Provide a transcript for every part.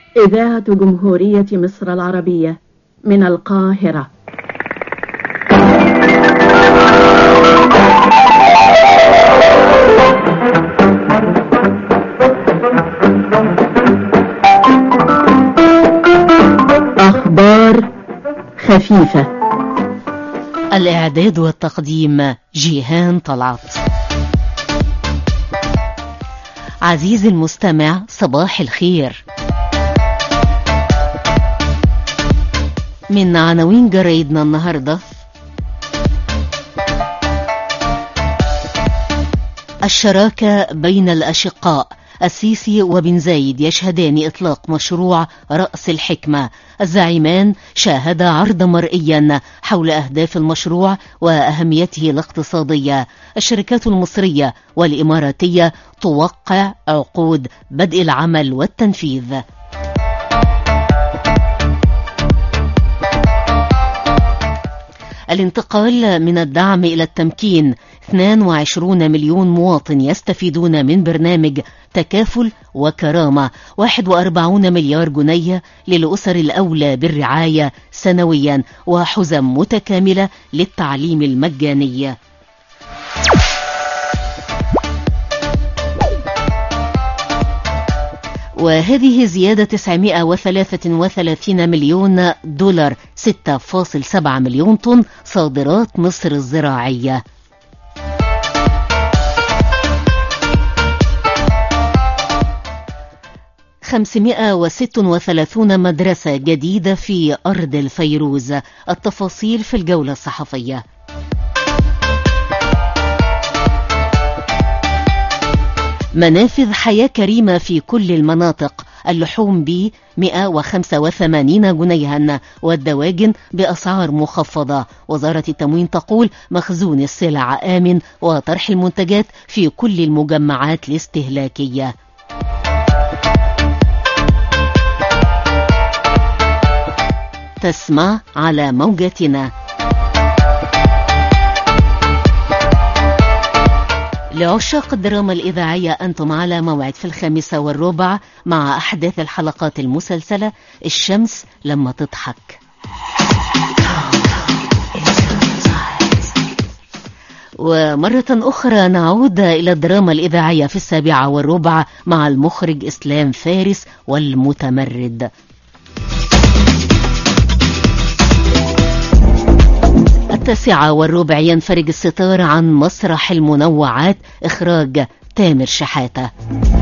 إذاعة جمهورية مصر العربية من القاهرة. أخبار خفيفة. الإعداد والتقديم جيهان طلعت. عزيزي المستمع، صباح الخير. من عناوين جرايدنا النهاردة: الشراكة بين الأشقاء، السيسي وبن زايد يشهدان إطلاق مشروع رأس الحكمة. الزعيمان شاهدا عرضا مرئيا حول أهداف المشروع وأهميته الاقتصادية. الشركات المصرية والإماراتية توقع عقود بدء العمل والتنفيذ. الانتقال من الدعم إلى التمكين، 22 مليون مواطن يستفيدون من برنامج تكافل وكرامة. 41 مليار جنيه للأسر الأولى بالرعاية سنويا، وحزم متكاملة للتعليم المجاني. وهذه زيادة 933 مليون دولار، 6.7 مليون طن صادرات مصر الزراعية. $536 مدرسة جديدة في أرض الفيروز. التفاصيل في الجولة الصحفية. منافذ حياة كريمة في كل المناطق. اللحوم ب 185 جنيها والدواجن بأسعار مخفضة. وزارة التموين تقول مخزون السلع آمن وطرح المنتجات في كل المجمعات الاستهلاكية. تسمع على موجتنا. لعشاق الدراما الإذاعية، أنتم على موعد في 5:15 مع أحداث الحلقات المسلسلة الشمس لما تضحك. ومرة أخرى نعود إلى الدراما الإذاعية في 7:15 مع المخرج إسلام فارس والمتمرد. 9:15 ينفرج الستار عن مسرح المنوعات، إخراج تامر شحاتة.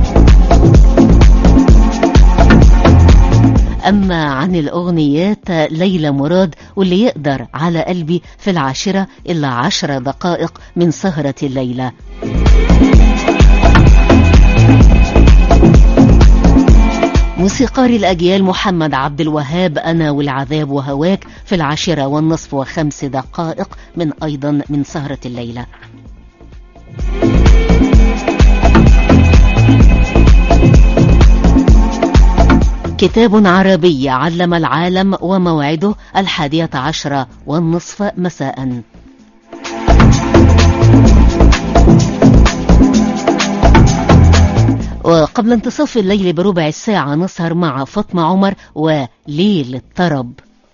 أما عن الأغنيات، ليلى مراد واللي يقدر على قلبي في 10 إلا 10 دقائق من سهرة الليلة. موسيقار الأجيال محمد عبد الوهاب، أنا والعذاب وهواك في 10:05 دقائق من سهرة الليلة. كتاب عربي علم العالم وموعده 11:10 مساء. وقبل انتصاف الليل بربع ساعة نسهر مع فاطمة عمر وليل الطرب.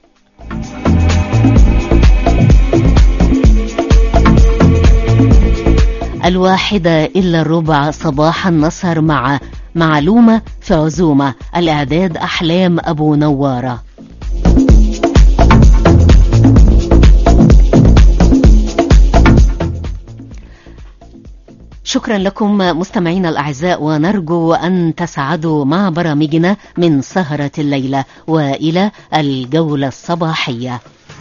الواحدة إلا الربع صباحا نسهر مع معلومة في عزومة. الإعداد أحلام أبو نوارة. شكرا لكم مستمعين الأعزاء، ونرجو أن تسعدوا مع برامجنا من سهرة الليلة وإلى الجولة الصباحية.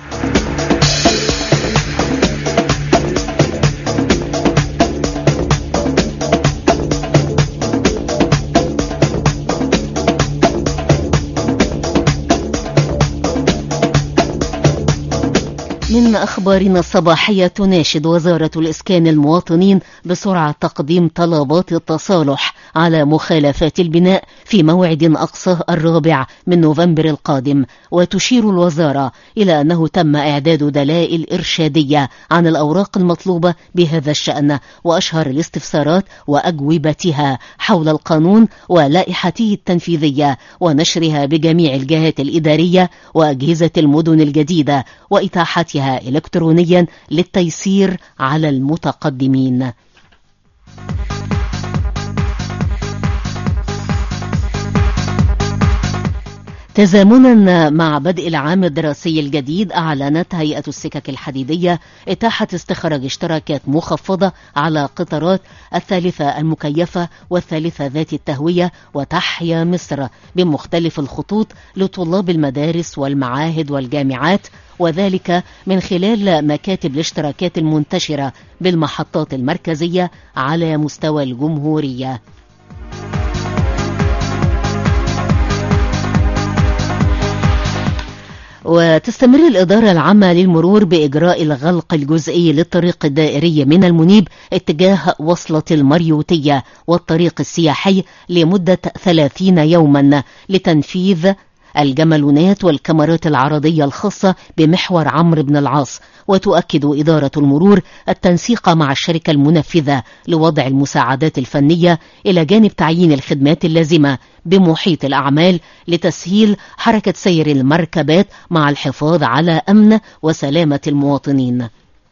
من أخبارنا الصباحية، تناشد وزارة الإسكان المواطنين بسرعة تقديم طلبات التصالح على مخالفات البناء في موعد أقصاه 4 نوفمبر القادم. وتشير الوزارة إلى أنه تم إعداد دلائل إرشادية عن الأوراق المطلوبة بهذا الشأن وأشهر الاستفسارات وأجوبتها حول القانون ولائحته التنفيذية ونشرها بجميع الجهات الإدارية وأجهزة المدن الجديدة وإتاحتها إلكترونيا للتيسير على المتقدمين. تزامنا مع بدء العام الدراسي الجديد، أعلنت هيئة السكك الحديدية إتاحة استخراج اشتراكات مخفضة على قطارات 3 المكيفة و3 ذات التهوية وتحيا مصر بمختلف الخطوط لطلاب المدارس والمعاهد والجامعات، وذلك من خلال مكاتب الاشتراكات المنتشرة بالمحطات المركزية على مستوى الجمهورية. وتستمر الإدارة العامة للمرور بإجراء الغلق الجزئي للطريق الدائري من المنيب اتجاه وصلة المريوطية والطريق السياحي لمدة 30 يوما لتنفيذ الجمالونات والكاميرات العرضية الخاصة بمحور عمرو بن العاص. وتؤكد إدارة المرور التنسيق مع الشركة المنفذة لوضع المساعدات الفنية إلى جانب تعيين الخدمات اللازمة بمحيط الأعمال لتسهيل حركة سير المركبات مع الحفاظ على أمن وسلامة المواطنين.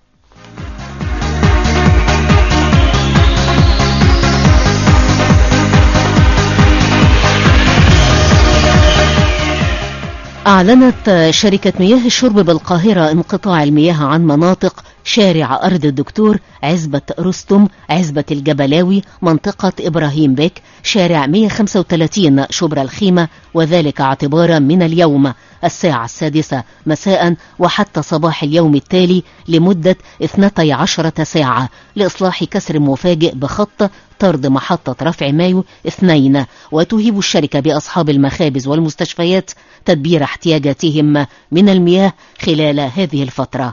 أعلنت شركة مياه الشرب بالقاهرة انقطاع المياه عن مناطق شارع أرض الدكتور، عزبة رستم، عزبة الجبلاوي، منطقة إبراهيم بك، شارع 135 شبرا الخيمة، وذلك اعتبارا من اليوم 6:00 مساء وحتى صباح اليوم التالي لمدة 12 ساعة لإصلاح كسر مفاجئ بخط طرد محطة رفع مايو 2. وتهيب الشركة بأصحاب المخابز والمستشفيات تدبير احتياجاتهم من المياه خلال هذه الفترة.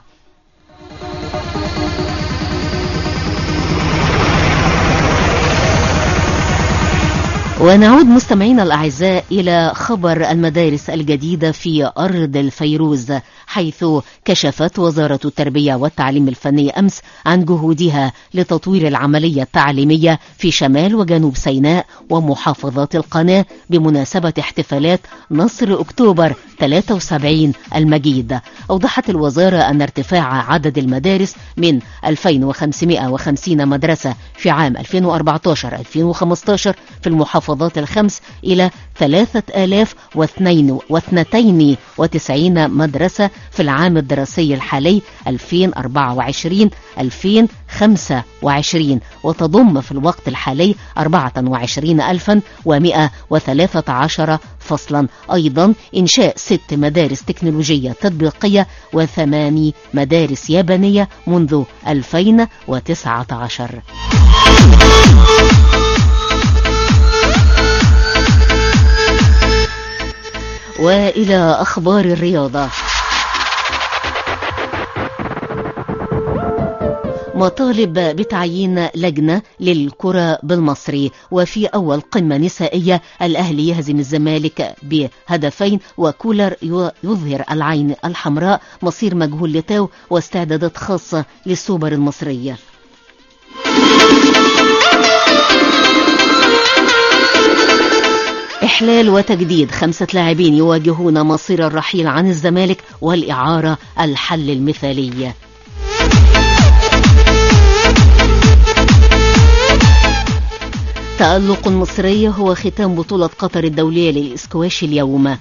ونعود مستمعينا الأعزاء إلى خبر المدارس الجديدة في أرض الفيروز، حيث كشفت وزارة التربية والتعليم الفني أمس عن جهودها لتطوير العملية التعليمية في شمال وجنوب سيناء ومحافظات القناة بمناسبة احتفالات نصر أكتوبر 73 المجيد. أوضحت الوزارة أن ارتفاع عدد المدارس من 2550 مدرسة في عام 2014-2015 في المحافظات الخمس إلى 3092 مدرسة في العام الدراسي الحالي 2024-2025، وتضم في الوقت الحالي 24113 فصلا. أيضا إنشاء 6 مدارس تكنولوجية تطبيقية و8 مدارس يابانية منذ 2019. وإلى أخبار الرياضة. مطالب بتعيين لجنة للكرة بالمصري. وفي أول قمة نسائية الأهلي يهزم الزمالك ب2، وكولر يظهر العين الحمراء، مصير مجهول لتاو، واستعدادات خاصة للسوبر المصري. إحلال وتجديد 5 لاعبين يواجهون مصير الرحيل عن الزمالك والإعارة الحل المثالي. تألق مصري هو ختام بطولة قطر الدولية للإسكواش اليوم.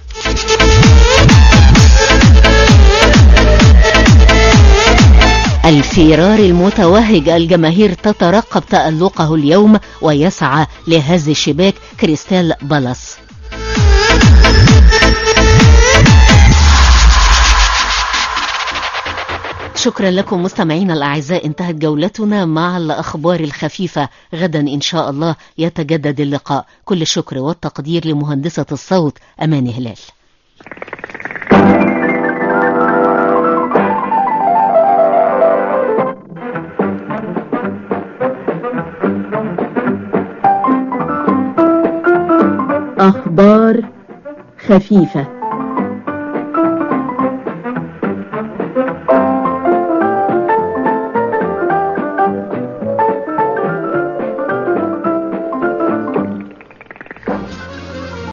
الفيرار المتوهج، الجماهير تترقب تألقه اليوم ويسعى لهز شباك كريستال بالاس. شكرا لكم مستمعينا الأعزاء، انتهت جولتنا مع الأخبار الخفيفة. غدا إن شاء الله يتجدد اللقاء. كل الشكر والتقدير لمهندسة الصوت أمان هلال. أخبار خفيفة.